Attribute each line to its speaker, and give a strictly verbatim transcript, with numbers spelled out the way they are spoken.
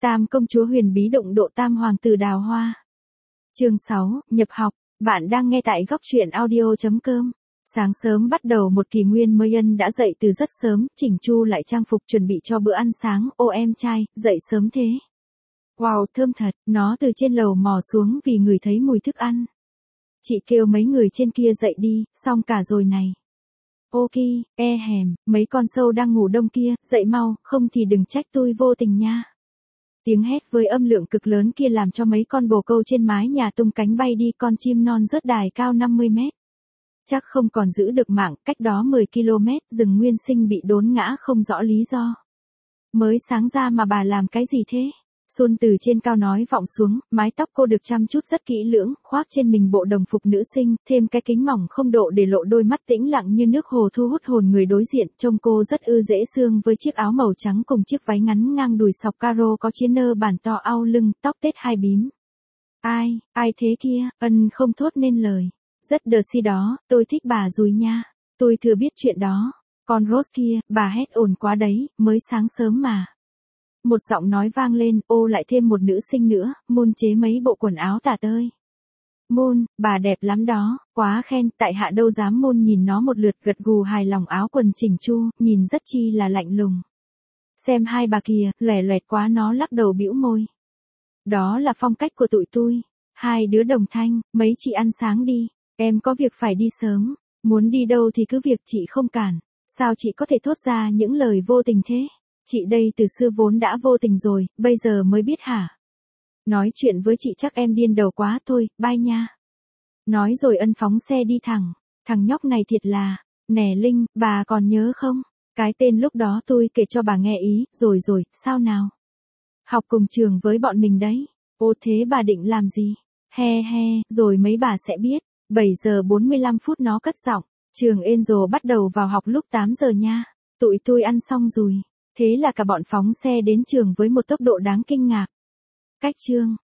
Speaker 1: Tam công chúa huyền bí đụng độ tam hoàng tử đào hoa. Chương sáu, nhập học. Bạn đang nghe tại góc truyện audio chấm com. Sáng sớm bắt đầu một kỷ nguyên mới. Ân đã dậy từ rất sớm, chỉnh chu lại trang phục chuẩn bị cho bữa ăn sáng. Ô em trai, dậy sớm thế. Wow, thơm thật, nó từ trên lầu mò xuống vì ngửi thấy mùi thức ăn. Chị kêu mấy người trên kia dậy đi, xong cả rồi này. Ok, e hèm, mấy con sâu đang ngủ đông kia, dậy mau, không thì đừng trách tôi vô tình nha. Tiếng hét với âm lượng cực lớn kia làm cho mấy con bồ câu trên mái nhà tung cánh bay đi. Con chim non rớt đài cao năm mươi mét. Chắc không còn giữ được mạng, cách đó mười ki lô mét, rừng nguyên sinh bị đốn ngã không rõ lý do. Mới sáng ra mà bà làm cái gì thế? Xuân từ trên cao nói vọng xuống, mái tóc cô được chăm chút rất kỹ lưỡng, khoác trên mình bộ đồng phục nữ sinh, thêm cái kính mỏng không độ để lộ đôi mắt tĩnh lặng như nước hồ thu hút hồn người đối diện. Trông cô rất ư dễ xương với chiếc áo màu trắng cùng chiếc váy ngắn ngang đùi sọc caro có chiến nơ bản to au lưng, tóc tết hai bím. Ai, ai thế kia, Ân không thốt nên lời. Rất đờ si đó, tôi thích bà dùi nha. Tôi thừa biết chuyện đó. Con Rose kia, bà hét ồn quá đấy, mới sáng sớm mà. Một giọng nói vang lên, ô lại thêm một nữ sinh nữa, Moon chế mấy bộ quần áo tả tơi. Moon, bà đẹp lắm đó, quá khen, tại hạ đâu dám. Moon nhìn nó một lượt gật gù hài lòng, áo quần chỉnh chu, nhìn rất chi là lạnh lùng. Xem hai bà kìa, lòe loẹt quá. Nó lắc đầu bĩu môi. Đó là phong cách của tụi tôi. Hai đứa đồng thanh, mấy chị ăn sáng đi, em có việc phải đi sớm, muốn đi đâu thì cứ việc, chị không cản. Sao chị có thể thốt ra những lời vô tình thế? Chị đây từ xưa vốn đã vô tình rồi, bây giờ mới biết hả? Nói chuyện với chị chắc em điên đầu quá. Thôi, bye nha. Nói rồi Ân phóng xe đi thẳng. Thằng nhóc này thiệt là, nè Linh, bà còn nhớ không? Cái tên lúc đó tôi kể cho bà nghe ý, rồi rồi, sao nào? Học cùng trường với bọn mình đấy. Ô thế bà định làm gì? He he, rồi mấy bà sẽ biết. bảy giờ bốn mươi lăm phút nó cất giọng. Trường Angel bắt đầu vào học lúc tám giờ nha. Tụi tôi ăn xong rồi. Thế là cả bọn phóng xe đến trường với một tốc độ đáng kinh ngạc. Cách chương